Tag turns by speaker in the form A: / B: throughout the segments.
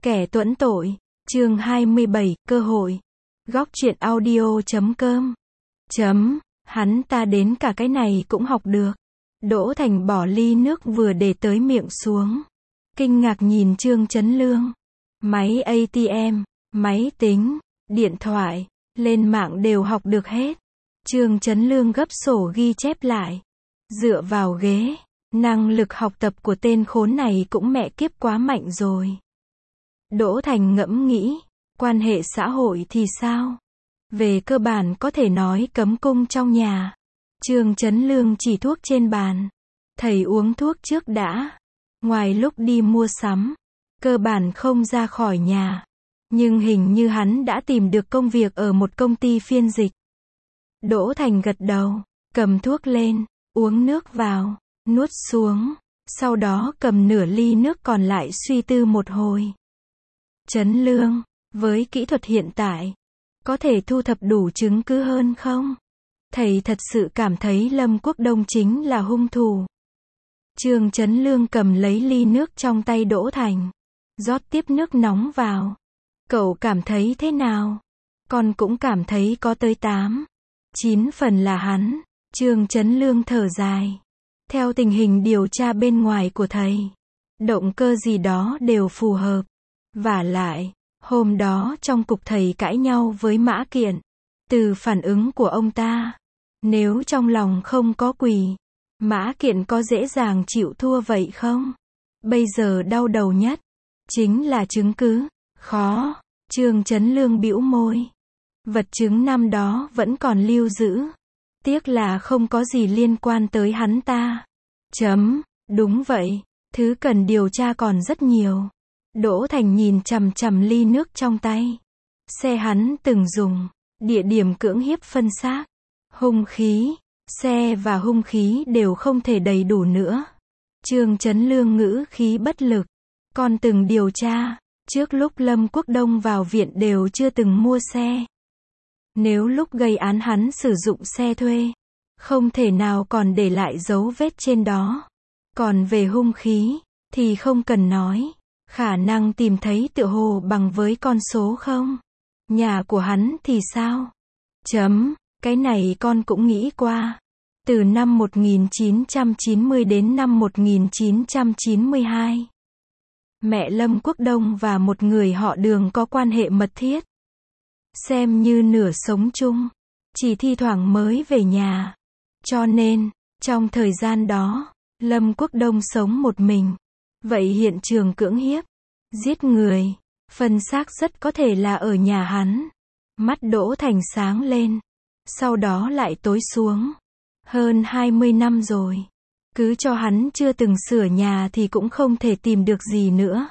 A: Kẻ tuẫn tội, chương 27, cơ hội. Góc truyện audio.com. Hắn ta đến cả cái này cũng học được. Đỗ Thành bỏ ly nước vừa để tới miệng xuống. Kinh ngạc nhìn Trương Chấn Lương. Máy ATM, máy tính, điện thoại, lên mạng đều học được hết. Trương Chấn Lương gấp sổ ghi chép lại. Dựa vào ghế, năng lực học tập của tên khốn này cũng mẹ kiếp quá mạnh rồi. Đỗ Thành ngẫm nghĩ, quan hệ xã hội thì sao? Về cơ bản có thể nói cấm cung trong nhà. Trương Chấn Lương chỉ thuốc trên bàn. Thầy uống thuốc trước đã. Ngoài lúc đi mua sắm, cơ bản không ra khỏi nhà. Nhưng hình như hắn đã tìm được công việc ở một công ty phiên dịch. Đỗ Thành gật đầu, cầm thuốc lên, uống nước vào, nuốt xuống. Sau đó cầm nửa ly nước còn lại suy tư một hồi. Chấn Lương, với kỹ thuật hiện tại, có thể thu thập đủ chứng cứ hơn không? Thầy thật sự cảm thấy Lâm Quốc Đông chính là hung thủ. Trương Chấn Lương cầm lấy ly nước trong tay Đỗ Thành, rót tiếp nước nóng vào. Cậu cảm thấy thế nào? Con cũng cảm thấy có tới 8-9 phần là hắn. Trương Chấn Lương thở dài. Theo tình hình điều tra bên ngoài của thầy, động cơ gì đó đều phù hợp. Vả lại, hôm đó trong cục thầy cãi nhau với Mã Kiện. Từ phản ứng của ông ta, nếu trong lòng không có quỷ, Mã Kiện có dễ dàng chịu thua vậy không? Bây giờ đau đầu nhất chính là chứng cứ. Khó. Trương Chấn Lương bĩu môi. Vật chứng năm đó vẫn còn lưu giữ. Tiếc là không có gì liên quan tới hắn ta. Đúng vậy. Thứ cần điều tra còn rất nhiều. Đỗ Thành nhìn chằm chằm ly nước trong tay. Xe hắn từng dùng. Địa điểm cưỡng hiếp phân xác. Hung khí. Xe và hung khí đều không thể đầy đủ nữa. Trương Chấn Lương ngữ khí bất lực. Con từng điều tra. Trước lúc Lâm Quốc Đông vào viện đều chưa từng mua xe. Nếu lúc gây án hắn sử dụng xe thuê, không thể nào còn để lại dấu vết trên đó. Còn về hung khí, thì không cần nói. Khả năng tìm thấy tựa hồ bằng với con số không? Nhà của hắn thì sao? Cái này con cũng nghĩ qua. Từ năm 1990 đến năm 1992. Mẹ Lâm Quốc Đông và một người họ Đường có quan hệ mật thiết. Xem như nửa sống chung. Chỉ thi thoảng mới về nhà. Cho nên, trong thời gian đó, Lâm Quốc Đông sống một mình. Vậy hiện trường cưỡng hiếp, giết người, phân xác rất có thể là ở nhà hắn. Mắt Đỗ Thành sáng lên. Sau đó lại tối xuống. Hơn 20 năm rồi. Cứ cho hắn chưa từng sửa nhà thì cũng không thể tìm được gì nữa.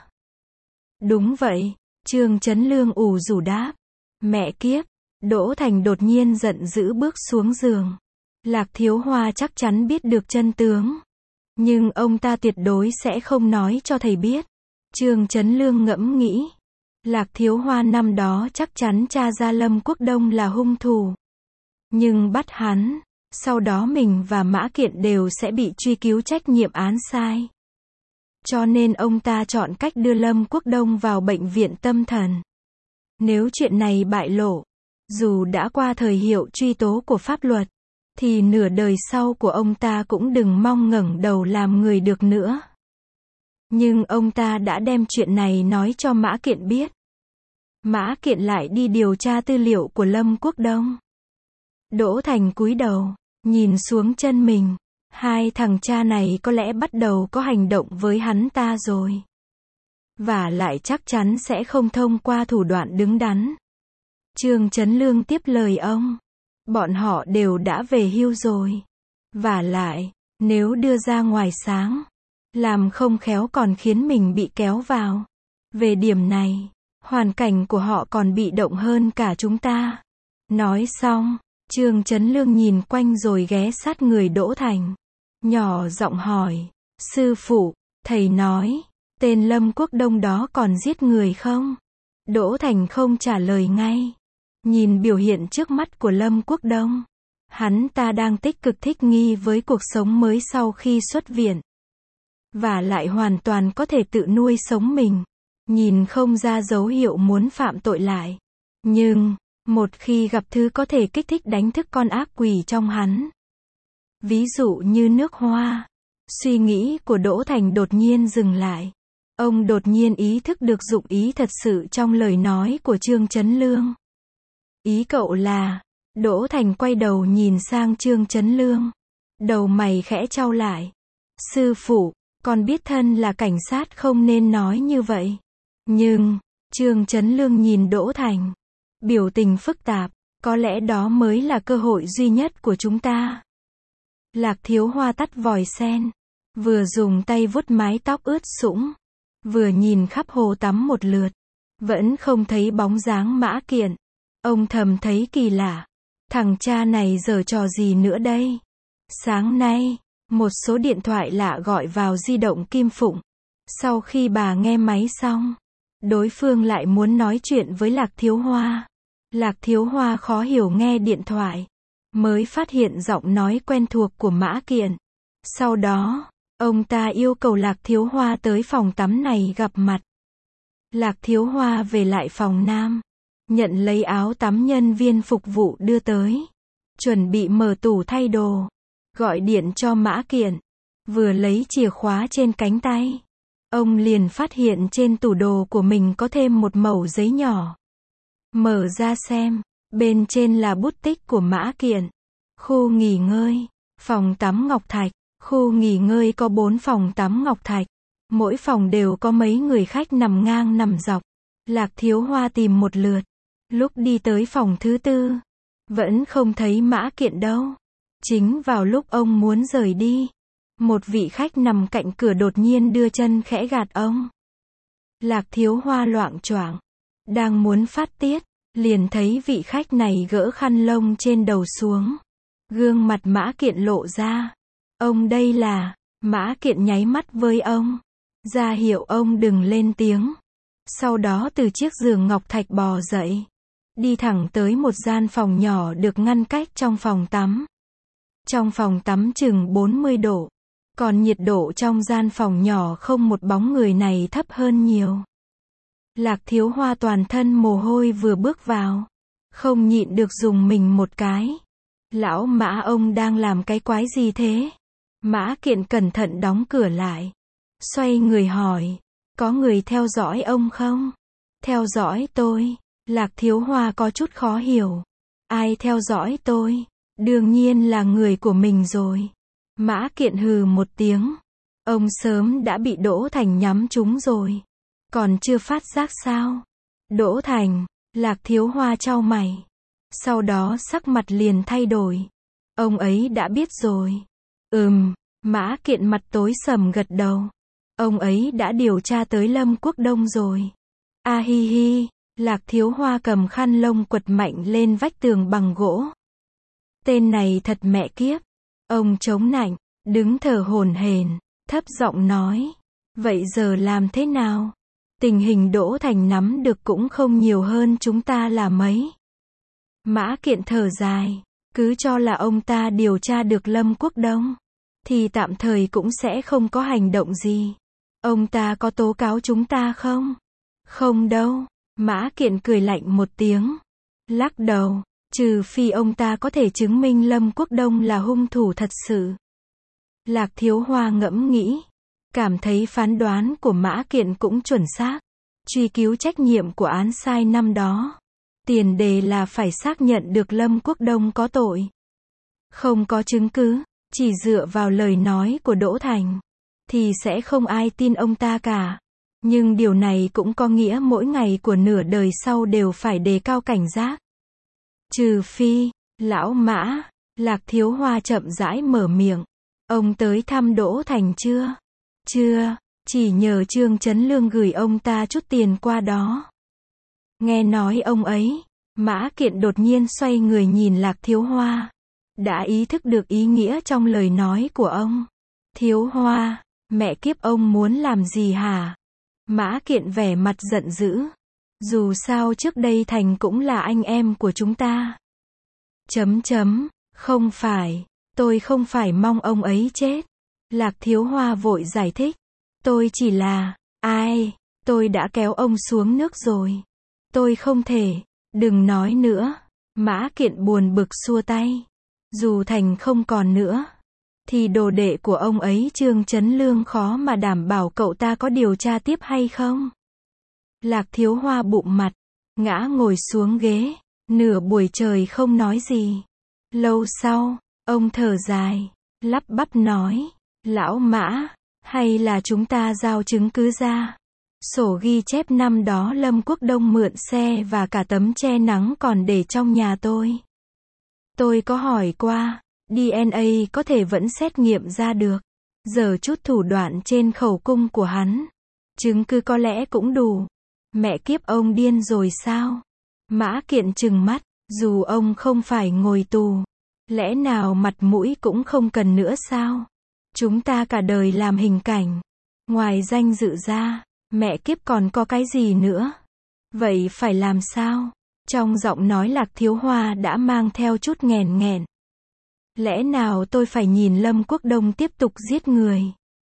A: Đúng vậy. Trương Chấn Lương ủ rũ đáp. Mẹ kiếp. Đỗ Thành đột nhiên giận dữ bước xuống giường. Lạc Thiếu Hoa chắc chắn biết được chân tướng. Nhưng ông ta tuyệt đối sẽ không nói cho thầy biết. Trương Chấn Lương ngẫm nghĩ. Lạc Thiếu Hoa năm đó chắc chắn tra ra Lâm Quốc Đông là hung thủ. Nhưng bắt hắn, sau đó mình và Mã Kiện đều sẽ bị truy cứu trách nhiệm án sai. Cho nên ông ta chọn cách đưa Lâm Quốc Đông vào bệnh viện tâm thần. Nếu chuyện này bại lộ, dù đã qua thời hiệu truy tố của pháp luật, thì nửa đời sau của ông ta cũng đừng mong ngẩng đầu làm người được nữa. Nhưng ông ta đã đem chuyện này nói cho Mã Kiện biết. Mã Kiện lại đi điều tra tư liệu của Lâm Quốc Đông. Đỗ Thành cúi đầu, nhìn xuống chân mình. Hai thằng cha này có lẽ bắt đầu có hành động với hắn ta rồi. Và lại chắc chắn sẽ không thông qua thủ đoạn đứng đắn. Trương Chấn Lương tiếp lời ông. Bọn họ đều đã về hưu rồi. Và lại, nếu đưa ra ngoài sáng, làm không khéo còn khiến mình bị kéo vào. Về điểm này, hoàn cảnh của họ còn bị động hơn cả chúng ta. Nói xong, Trương Chấn Lương nhìn quanh rồi ghé sát người Đỗ Thành. Nhỏ giọng hỏi. Sư phụ, thầy nói, tên Lâm Quốc Đông đó còn giết người không? Đỗ Thành không trả lời ngay. Nhìn biểu hiện trước mắt của Lâm Quốc Đông. Hắn ta đang tích cực thích nghi với cuộc sống mới sau khi xuất viện. Và lại hoàn toàn có thể tự nuôi sống mình. nhìn không ra dấu hiệu muốn phạm tội lại. Nhưng, một khi gặp thứ có thể kích thích đánh thức con ác quỷ trong hắn, ví dụ như nước hoa, suy nghĩ của Đỗ Thành đột nhiên dừng lại. Ông đột nhiên ý thức được dụng ý thật sự trong lời nói của Trương Chấn Lương. Ý cậu là, Đỗ Thành quay đầu nhìn sang Trương Chấn Lương. Đầu mày khẽ chau lại. Sư phụ, con biết thân là cảnh sát không nên nói như vậy. Nhưng, Trương Chấn Lương nhìn Đỗ Thành. Biểu tình phức tạp, có lẽ đó mới là cơ hội duy nhất của chúng ta. Lạc Thiếu Hoa tắt vòi sen. Vừa dùng tay vuốt mái tóc ướt sũng. Vừa nhìn khắp hồ tắm một lượt. Vẫn không thấy bóng dáng Mã Kiện. Ông thầm thấy kỳ lạ. Thằng cha này giở trò gì nữa đây? Sáng nay, một số điện thoại lạ gọi vào di động Kim Phụng. Sau khi bà nghe máy xong, đối phương lại muốn nói chuyện với Lạc Thiếu Hoa. Lạc Thiếu Hoa khó hiểu nghe điện thoại, mới phát hiện giọng nói quen thuộc của Mã Kiện. Sau đó, ông ta yêu cầu Lạc Thiếu Hoa tới phòng tắm này gặp mặt. Lạc Thiếu Hoa về lại phòng nam, nhận lấy áo tắm nhân viên phục vụ đưa tới, chuẩn bị mở tủ thay đồ, gọi điện cho Mã Kiện, vừa lấy chìa khóa trên cánh tay. Ông liền phát hiện trên tủ đồ của mình có thêm một mẩu giấy nhỏ. Mở ra xem, bên trên là bút tích của Mã Kiện. Khu nghỉ ngơi, phòng tắm Ngọc Thạch. Khu nghỉ ngơi có 4 phòng tắm Ngọc Thạch. Mỗi phòng đều có mấy người khách nằm ngang nằm dọc. Lạc Thiếu Hoa tìm một lượt. Lúc đi tới phòng thứ 4, vẫn không thấy Mã Kiện đâu. Chính vào lúc ông muốn rời đi, một vị khách nằm cạnh cửa đột nhiên đưa chân khẽ gạt ông. Lạc Thiếu Hoa loạng choạng, đang muốn phát tiết, liền thấy vị khách này gỡ khăn lông trên đầu xuống. Gương mặt Mã Kiện lộ ra. Ông đây là, Mã Kiện nháy mắt với ông, ra hiệu ông đừng lên tiếng. Sau đó từ chiếc giường ngọc thạch bò dậy, đi thẳng tới một gian phòng nhỏ được ngăn cách trong phòng tắm. Trong phòng tắm chừng 40 độ, còn nhiệt độ trong gian phòng nhỏ không một bóng người này thấp hơn nhiều. Lạc Thiếu Hoa toàn thân mồ hôi vừa bước vào, không nhịn được dùng mình một cái. Lão Mã, ông đang làm cái quái gì thế? Mã Kiện cẩn thận đóng cửa lại, xoay người hỏi, có người theo dõi ông không? Theo dõi tôi? Lạc Thiếu Hoa có chút khó hiểu. Ai theo dõi tôi? Đương nhiên là người của mình rồi. Mã Kiện hừ một tiếng. Ông sớm đã bị Đỗ Thành nhắm trúng rồi. Còn chưa phát giác sao? Đỗ Thành, Lạc Thiếu Hoa chau mày. Sau đó sắc mặt liền thay đổi. Ông ấy đã biết rồi. Mã Kiện mặt tối sầm gật đầu. Ông ấy đã điều tra tới Lâm Quốc Đông rồi. A hi hi, Lạc Thiếu Hoa cầm khăn lông quật mạnh lên vách tường bằng gỗ. Tên này thật mẹ kiếp. Ông chống nạnh, đứng thở hổn hển, thấp giọng nói. Vậy giờ làm thế nào? Tình hình Đỗ Thành nắm được cũng không nhiều hơn chúng ta là mấy. Mã Kiện thở dài, cứ cho là ông ta điều tra được Lâm Quốc Đông, thì tạm thời cũng sẽ không có hành động gì. Ông ta có tố cáo chúng ta không? Không đâu. Mã Kiện cười lạnh một tiếng, lắc đầu, trừ phi ông ta có thể chứng minh Lâm Quốc Đông là hung thủ thật sự. Lạc Thiếu Hoa ngẫm nghĩ, cảm thấy phán đoán của Mã Kiện cũng chuẩn xác. Truy cứu trách nhiệm của án sai năm đó, tiền đề là phải xác nhận được Lâm Quốc Đông có tội. Không có chứng cứ, chỉ dựa vào lời nói của Đỗ Thành, thì sẽ không ai tin ông ta cả. Nhưng điều này cũng có nghĩa mỗi ngày của nửa đời sau đều phải đề cao cảnh giác. Trừ phi, lão Mã, Lạc Thiếu Hoa chậm rãi mở miệng. Ông tới thăm Đỗ Thành chưa? Chưa, chỉ nhờ Trương Chấn Lương gửi ông ta chút tiền qua đó. Nghe nói ông ấy, Mã Kiện đột nhiên xoay người nhìn Lạc Thiếu Hoa. Đã ý thức được ý nghĩa trong lời nói của ông. Thiếu Hoa, mẹ kiếp ông muốn làm gì hả? Mã Kiện vẻ mặt giận dữ. Dù sao trước đây Thành cũng là anh em của chúng ta. Không phải, tôi không phải mong ông ấy chết. Lạc Thiếu Hoa vội giải thích. Tôi chỉ là, ai? Tôi đã kéo ông xuống nước rồi. Tôi không thể. Đừng nói nữa. Mã Kiện buồn bực xua tay. Dù Thành không còn nữa, thì đồ đệ của ông ấy Trương Chấn Lương khó mà đảm bảo cậu ta có điều tra tiếp hay không. Lạc Thiếu Hoa bụng mặt, ngã ngồi xuống ghế, nửa buổi trời không nói gì. Lâu sau, ông thở dài, lắp bắp nói, lão Mã, hay là chúng ta giao chứng cứ ra. Sổ ghi chép năm đó Lâm Quốc Đông mượn xe và cả tấm che nắng còn để trong nhà tôi. Tôi có hỏi qua, DNA có thể vẫn xét nghiệm ra được. Giờ chút thủ đoạn trên khẩu cung của hắn, chứng cứ có lẽ cũng đủ. Mẹ kiếp, ông điên rồi sao? Mã Kiện trừng mắt, dù ông không phải ngồi tù, lẽ nào mặt mũi cũng không cần nữa sao? Chúng ta cả đời làm hình cảnh, ngoài danh dự ra, mẹ kiếp còn có cái gì nữa? Vậy phải làm sao? Trong giọng nói Lạc Thiếu Hoa đã mang theo chút nghẹn nghẹn. Lẽ nào tôi phải nhìn Lâm Quốc Đông tiếp tục giết người?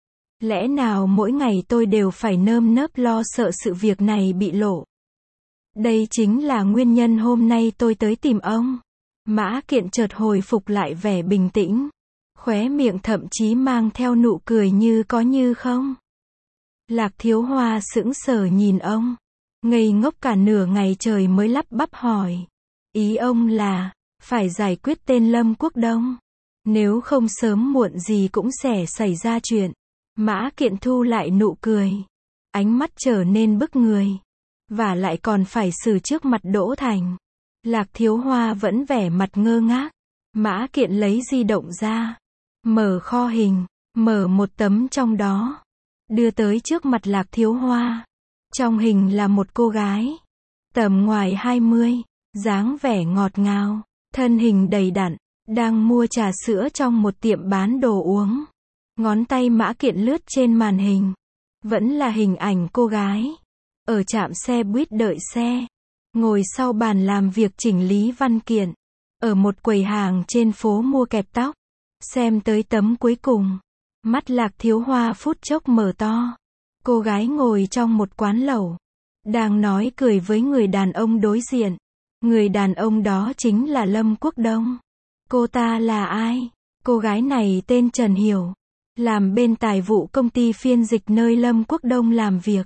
A: Lẽ nào mỗi ngày tôi đều phải nơm nớp lo sợ sự việc này bị lộ? Đây chính là nguyên nhân hôm nay tôi tới tìm ông. Mã Kiện chợt hồi phục lại vẻ bình tĩnh, khóe miệng thậm chí mang theo nụ cười như có như không. Lạc Thiếu Hoa sững sờ nhìn ông, ngây ngốc cả nửa ngày trời mới lắp bắp hỏi. Ý ông là, phải giải quyết tên Lâm Quốc Đông. Nếu không sớm muộn gì cũng sẽ xảy ra chuyện. Mã Kiện thu lại nụ cười, ánh mắt trở nên bức người. Và lại còn phải xử trước mặt Đỗ Thành. Lạc Thiếu Hoa vẫn vẻ mặt ngơ ngác. Mã Kiện lấy di động ra, mở kho hình, mở một tấm trong đó, đưa tới trước mặt Lạc Thiếu Hoa. Trong hình là một cô gái, tầm ngoài 20, dáng vẻ ngọt ngào, thân hình đầy đặn, đang mua trà sữa trong một tiệm bán đồ uống. Ngón tay Mã Kiện lướt trên màn hình, vẫn là hình ảnh cô gái, ở trạm xe buýt đợi xe, ngồi sau bàn làm việc chỉnh lý văn kiện, ở một quầy hàng trên phố mua kẹp tóc. Xem tới tấm cuối cùng, mắt Lạc Thiếu Hoa phút chốc mở to. Cô gái ngồi trong một quán lẩu, đang nói cười với người đàn ông đối diện. Người đàn ông đó chính là Lâm Quốc Đông. Cô ta là ai? Cô gái này tên Trần Hiểu, làm bên tài vụ công ty phiên dịch nơi Lâm Quốc Đông làm việc.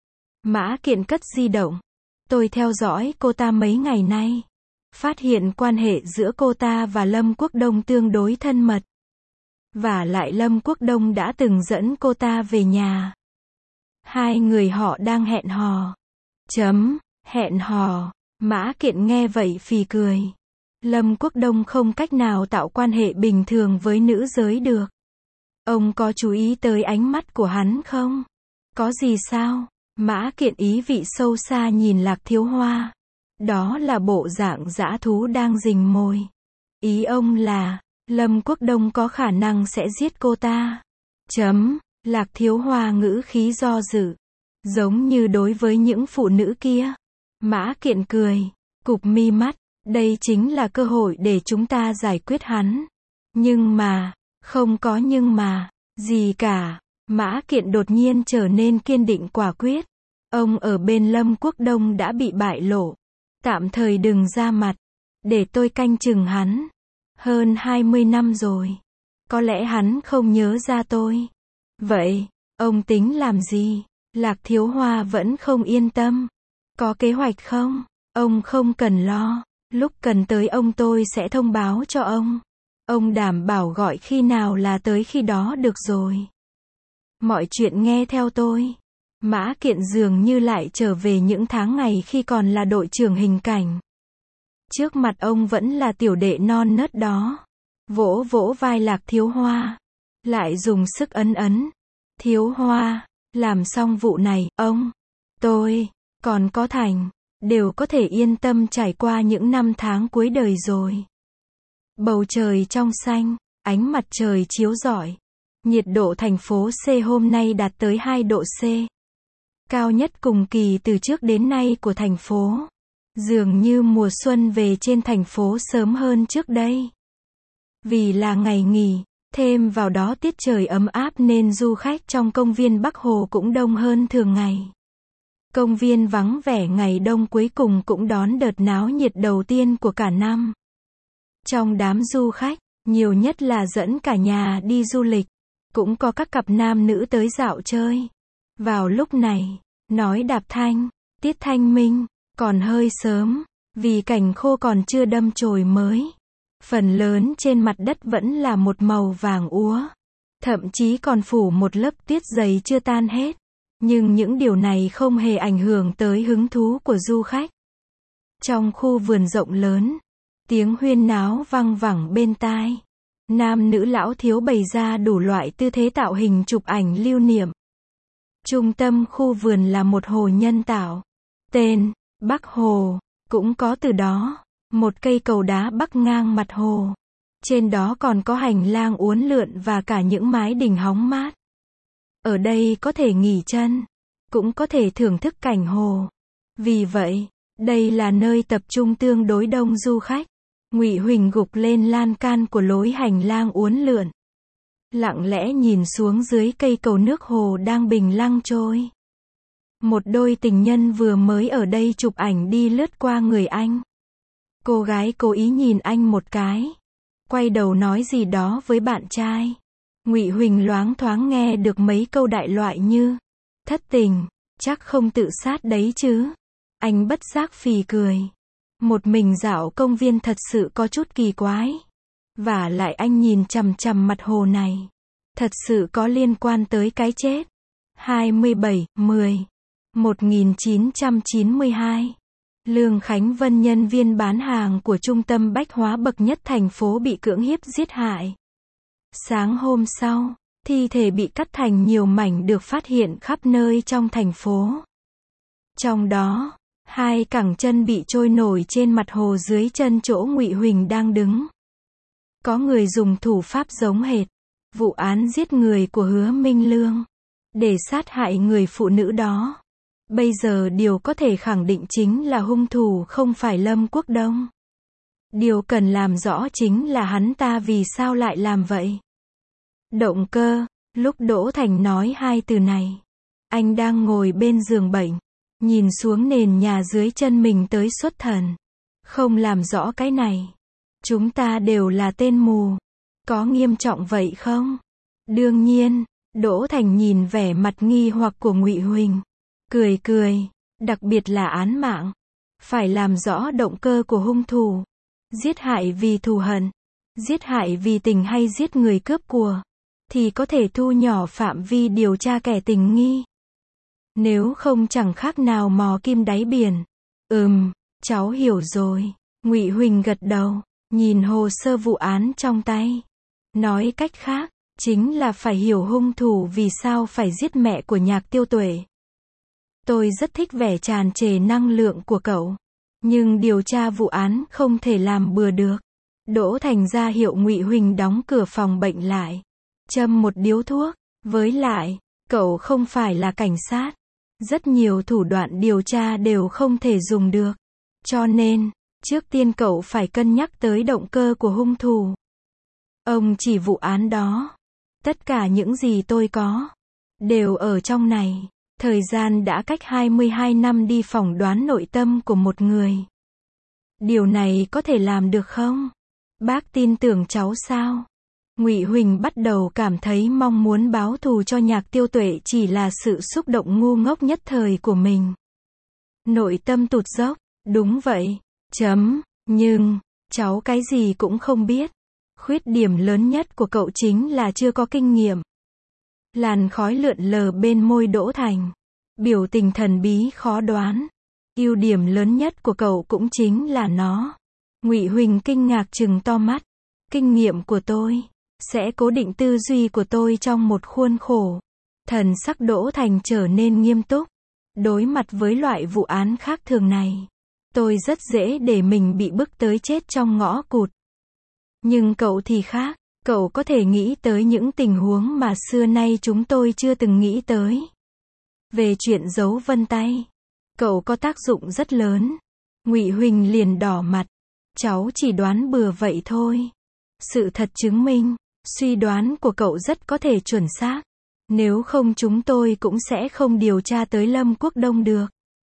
A: Mã Kiện cất di động. Tôi theo dõi cô ta mấy ngày nay, phát hiện quan hệ giữa cô ta và Lâm Quốc Đông tương đối thân mật. Và lại Lâm Quốc Đông đã từng dẫn cô ta về nhà. Hai người họ đang hẹn hò. Hẹn hò. Mã Kiện nghe vậy phì cười. Lâm Quốc Đông không cách nào tạo quan hệ bình thường với nữ giới được. Ông có chú ý tới ánh mắt của hắn không? Có gì sao? Mã Kiện ý vị sâu xa nhìn Lạc Thiếu Hoa. Đó là bộ dạng dã thú đang rình mồi. Ý ông là, Lâm Quốc Đông có khả năng sẽ giết cô ta. Lạc Thiếu Hoa ngữ khí do dự, giống như đối với những phụ nữ kia. Mã Kiện cười, cụp mi mắt, đây chính là cơ hội để chúng ta giải quyết hắn. Nhưng mà, không có nhưng mà, gì cả. Mã Kiện đột nhiên trở nên kiên định quả quyết. Ông ở bên Lâm Quốc Đông đã bị bại lộ. Tạm thời đừng ra mặt, để tôi canh chừng hắn. Hơn 20 năm rồi, có lẽ hắn không nhớ ra tôi. Vậy, ông tính làm gì? Lạc Thiếu Hoa vẫn không yên tâm. Có kế hoạch không? Ông không cần lo, lúc cần tới ông tôi sẽ thông báo cho ông. Ông đảm bảo gọi khi nào là tới khi đó được rồi. Mọi chuyện nghe theo tôi. Mã Kiện dường như lại trở về những tháng ngày khi còn là đội trưởng hình cảnh. Trước mặt ông vẫn là tiểu đệ non nớt đó. Vỗ vỗ vai Lạc Thiếu Hoa, lại dùng sức ấn ấn. Thiếu Hoa, làm xong vụ này, ông, tôi, còn có Thành, đều có thể yên tâm trải qua những năm tháng cuối đời rồi. Bầu trời trong xanh, ánh mặt trời chiếu rọi. Nhiệt độ thành phố C hôm nay đạt tới 2 độ C. Cao nhất cùng kỳ từ trước đến nay của thành phố. Dường như mùa xuân về trên thành phố sớm hơn trước đây. Vì là ngày nghỉ, thêm vào đó tiết trời ấm áp nên du khách trong công viên Bắc Hồ cũng đông hơn thường ngày. Công viên vắng vẻ ngày đông cuối cùng cũng đón đợt náo nhiệt đầu tiên của cả năm. Trong đám du khách, nhiều nhất là dẫn cả nhà đi du lịch. Cũng có các cặp nam nữ tới dạo chơi. Vào lúc này, nói Đạp Thanh, Tiết Thanh Minh, còn hơi sớm, vì cảnh khô còn chưa đâm chồi mới. Phần lớn trên mặt đất vẫn là một màu vàng úa. Thậm chí còn phủ một lớp tuyết dày chưa tan hết. Nhưng những điều này không hề ảnh hưởng tới hứng thú của du khách. Trong khu vườn rộng lớn, tiếng huyên náo vang vẳng bên tai. Nam nữ lão thiếu bày ra đủ loại tư thế tạo hình chụp ảnh lưu niệm. Trung tâm khu vườn là một hồ nhân tạo. Tên, Bắc Hồ, cũng có từ đó. Một cây cầu đá bắc ngang mặt hồ. Trên đó còn có hành lang uốn lượn và cả những mái đình hóng mát. Ở đây có thể nghỉ chân, cũng có thể thưởng thức cảnh hồ. Vì vậy, đây là nơi tập trung tương đối đông du khách. Ngụy Huỳnh gục lên lan can của lối hành lang uốn lượn. Lặng lẽ nhìn xuống dưới cây cầu nước hồ đang bình lăng trôi. Một đôi tình nhân vừa mới ở đây chụp ảnh đi lướt qua người anh. Cô gái cố ý nhìn anh một cái. Quay đầu nói gì đó với bạn trai. Ngụy Huỳnh loáng thoáng nghe được mấy câu đại loại như thất tình, chắc không tự sát đấy chứ. Anh bất giác phì cười. Một mình dạo công viên thật sự có chút kỳ quái. Vả lại anh nhìn chằm chằm mặt hồ này. Thật sự có liên quan tới cái chết. 27/10/1992. Lương Khánh Vân, nhân viên bán hàng của trung tâm bách hóa bậc nhất thành phố, bị cưỡng hiếp giết hại. Sáng hôm sau, thi thể bị cắt thành nhiều mảnh được phát hiện khắp nơi trong thành phố. Trong đó, 2 cẳng chân bị trôi nổi trên mặt hồ dưới chân chỗ Ngụy Huỳnh đang đứng. Có người dùng thủ pháp giống hệt vụ án giết người của Hứa Minh Lương để sát hại người phụ nữ đó. Bây giờ điều có thể khẳng định chính là hung thủ không phải Lâm Quốc Đông. Điều cần làm rõ chính là hắn ta vì sao lại làm vậy. Động cơ. Lúc Đỗ Thành nói 2 từ này, anh đang ngồi bên giường bệnh, nhìn xuống nền nhà dưới chân mình tới xuất thần. Không làm rõ cái này, chúng ta đều là tên mù. Có nghiêm trọng vậy không? Đương nhiên. Đỗ Thành nhìn vẻ mặt nghi hoặc của Ngụy Huỳnh, cười cười. Đặc biệt là án mạng, phải làm rõ động cơ của hung thủ. Giết hại vì thù hận, giết hại vì tình hay giết người cướp của, thì có thể thu nhỏ phạm vi điều tra kẻ tình nghi. Nếu không chẳng khác nào mò kim đáy biển. Cháu hiểu rồi. Ngụy Huỳnh gật đầu, nhìn hồ sơ vụ án trong tay. Nói cách khác, chính là phải hiểu hung thủ vì sao phải giết mẹ của Nhạc Tiêu Tuệ. Tôi rất thích vẻ tràn trề năng lượng của cậu. Nhưng điều tra vụ án không thể làm bừa được. Đỗ Thành ra hiệu Ngụy Huỳnh đóng cửa phòng bệnh lại. Châm một điếu thuốc. Với lại, cậu không phải là cảnh sát. Rất nhiều thủ đoạn điều tra đều không thể dùng được. Cho nên, trước tiên cậu phải cân nhắc tới động cơ của hung thủ. Ông chỉ vụ án đó. Tất cả những gì tôi có, đều ở trong này. Thời gian đã cách 22 năm đi phỏng đoán nội tâm của một người. Điều này có thể làm được không? Bác tin tưởng cháu sao? Ngụy Huỳnh bắt đầu cảm thấy mong muốn báo thù cho Nhạc Tiêu Tuệ chỉ là sự xúc động ngu ngốc nhất thời của mình. Nội tâm tụt dốc, đúng vậy. Nhưng, cháu cái gì cũng không biết. Khuyết điểm lớn nhất của cậu chính là chưa có kinh nghiệm. Làn khói lượn lờ bên môi Đỗ Thành. Biểu tình thần bí khó đoán. Ưu điểm lớn nhất của cậu cũng chính là nó. Ngụy Huỳnh kinh ngạc trừng to mắt. Kinh nghiệm của tôi sẽ cố định tư duy của tôi trong một khuôn khổ. Thần sắc Đỗ Thành trở nên nghiêm túc. Đối mặt với loại vụ án khác thường này, tôi rất dễ để mình bị bức tới chết trong ngõ cụt. Nhưng cậu thì khác. Cậu có thể nghĩ tới những tình huống mà xưa nay chúng tôi chưa từng nghĩ tới. Về chuyện dấu vân tay, cậu có tác dụng rất lớn. Ngụy Huỳnh liền đỏ mặt. Cháu chỉ đoán bừa vậy thôi. Sự thật chứng minh, suy đoán của cậu rất có thể chuẩn xác. Nếu không chúng tôi cũng sẽ không điều tra tới Lâm Quốc Đông được.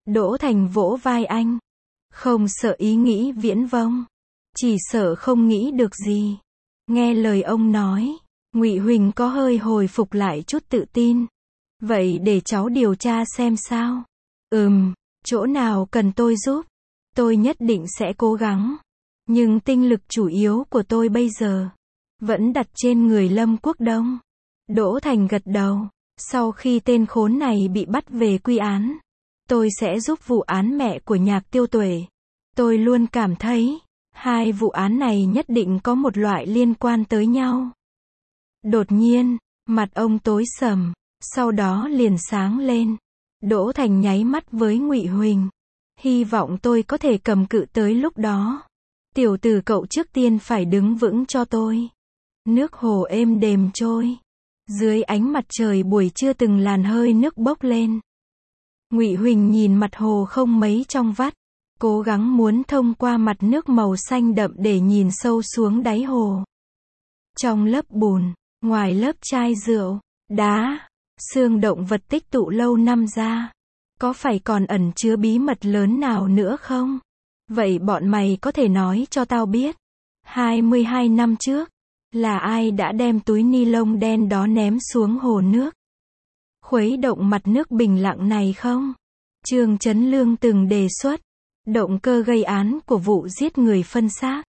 A: Đỗ Thành vỗ vai anh. Không sợ ý nghĩ viễn vông. Chỉ sợ không nghĩ được gì. Nghe lời ông nói, Ngụy Huỳnh có hơi hồi phục lại chút tự tin. Vậy để cháu điều tra xem sao. Chỗ nào cần tôi giúp, tôi nhất định sẽ cố gắng. Nhưng tinh lực chủ yếu của tôi bây giờ vẫn đặt trên người Lâm Quốc Đông. Đỗ Thành gật đầu. Sau khi tên khốn này bị bắt về quy án, tôi sẽ giúp vụ án mẹ của Nhạc Tiêu Tuệ. Tôi luôn cảm thấy, hai vụ án này nhất định có một loại liên quan tới nhau. Đột nhiên, mặt ông tối sầm, sau đó liền sáng lên. Đỗ Thành nháy mắt với Ngụy Huỳnh. Hy vọng tôi có thể cầm cự tới lúc đó. Tiểu tử cậu trước tiên phải đứng vững cho tôi. Nước hồ êm đềm trôi. Dưới ánh mặt trời buổi trưa từng làn hơi nước bốc lên. Ngụy Huỳnh nhìn mặt hồ không mấy trong vắt, cố gắng muốn thông qua mặt nước màu xanh đậm để nhìn sâu xuống đáy hồ. Trong lớp bùn, ngoài lớp chai rượu, đá, xương động vật tích tụ lâu năm ra, có phải còn ẩn chứa bí mật lớn nào nữa không? Vậy bọn mày có thể nói cho tao biết, 22 năm trước, là ai đã đem túi ni lông đen đó ném xuống hồ nước, khuấy động mặt nước bình lặng này không? Trương Chấn Lương từng đề xuất, động cơ gây án của vụ giết người phân xác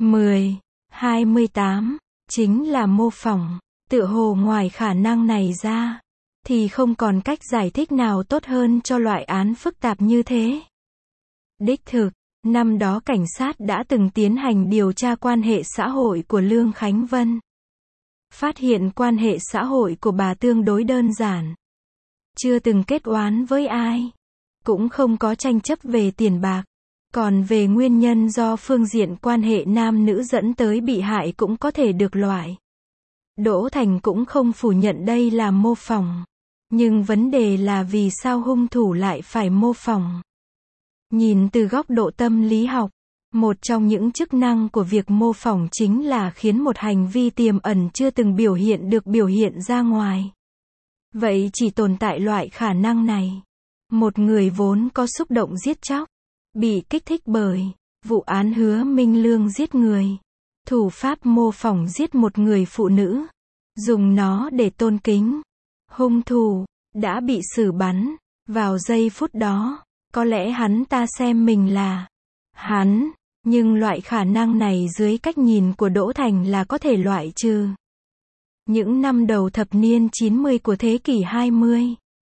A: 28, chính là mô phỏng. Tựa hồ ngoài khả năng này ra, thì không còn cách giải thích nào tốt hơn cho loại án phức tạp như thế. Đích thực, năm đó cảnh sát đã từng tiến hành điều tra quan hệ xã hội của Lương Khánh Vân. Phát hiện quan hệ xã hội của bà tương đối đơn giản. Chưa từng kết oán với ai. Cũng không có tranh chấp về tiền bạc. Còn về nguyên nhân do phương diện quan hệ nam nữ dẫn tới bị hại cũng có thể được loại. Đỗ Thành cũng không phủ nhận đây là mô phỏng. Nhưng vấn đề là vì sao hung thủ lại phải mô phỏng. Nhìn từ góc độ tâm lý học, một trong những chức năng của việc mô phỏng chính là khiến một hành vi tiềm ẩn chưa từng biểu hiện được biểu hiện ra ngoài. Vậy chỉ tồn tại loại khả năng này. Một người vốn có xúc động giết chóc, bị kích thích bởi vụ án Hứa Minh Lương giết người. Thủ pháp mô phỏng giết một người phụ nữ, dùng nó để tôn kính. Hung thủ đã bị xử bắn. Vào giây phút đó, có lẽ hắn ta xem mình là hắn, nhưng loại khả năng này dưới cách nhìn của Đỗ Thành là có thể loại trừ. Những năm đầu thập niên 90 của thế kỷ 20,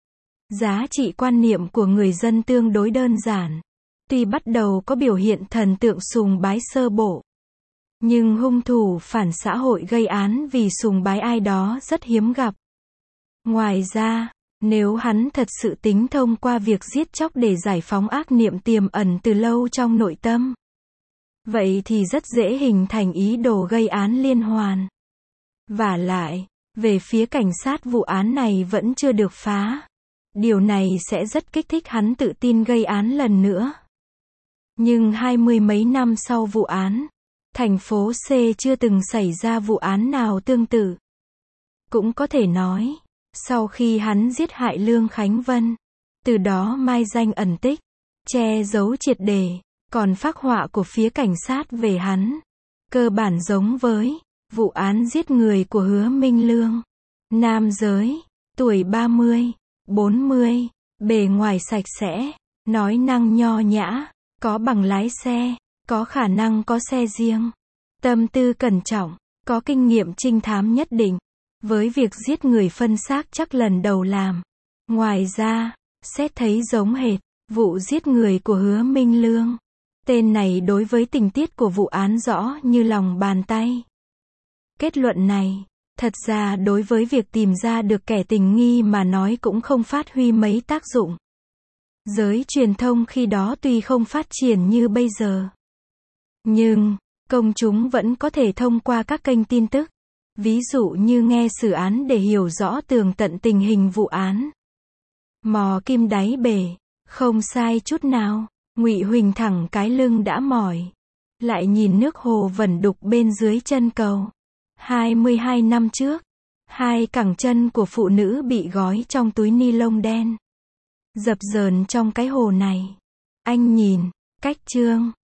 A: giá trị quan niệm của người dân tương đối đơn giản. Tuy bắt đầu có biểu hiện thần tượng sùng bái sơ bộ, nhưng hung thủ phản xã hội gây án vì sùng bái ai đó rất hiếm gặp. Ngoài ra, nếu hắn thật sự tính thông qua việc giết chóc để giải phóng ác niệm tiềm ẩn từ lâu trong nội tâm, vậy thì rất dễ hình thành ý đồ gây án liên hoàn. Vả lại, về phía cảnh sát vụ án này vẫn chưa được phá. Điều này sẽ rất kích thích hắn tự tin gây án lần nữa. Nhưng 20 mấy năm sau vụ án, thành phố C chưa từng xảy ra vụ án nào tương tự. Cũng có thể nói, sau khi hắn giết hại Lương Khánh Vân, từ đó mai danh ẩn tích, che giấu triệt để, còn phác họa của phía cảnh sát về hắn, cơ bản giống với vụ án giết người của Hứa Minh Lương. Nam giới, tuổi 30, 40, bề ngoài sạch sẽ, nói năng nho nhã, có bằng lái xe, có khả năng có xe riêng, tâm tư cẩn trọng, có kinh nghiệm trinh thám nhất định. Với việc giết người phân xác chắc lần đầu làm. Ngoài ra, xét thấy giống hệt vụ giết người của Hứa Minh Lương. Tên này đối với tình tiết của vụ án rõ như lòng bàn tay. Kết luận này, thật ra đối với việc tìm ra được kẻ tình nghi mà nói cũng không phát huy mấy tác dụng. Giới truyền thông khi đó tuy không phát triển như bây giờ, nhưng công chúng vẫn có thể thông qua các kênh tin tức, ví dụ như nghe xử án để hiểu rõ tường tận tình hình vụ án. Mò kim đáy bể, không sai chút nào. Ngụy Huỳnh thẳng cái lưng đã mỏi, lại nhìn nước hồ vẩn đục bên dưới chân cầu. 22 năm trước, hai cẳng chân của phụ nữ bị gói trong túi ni lông đen. Dập dờn trong cái hồ này. Anh nhìn, cách chương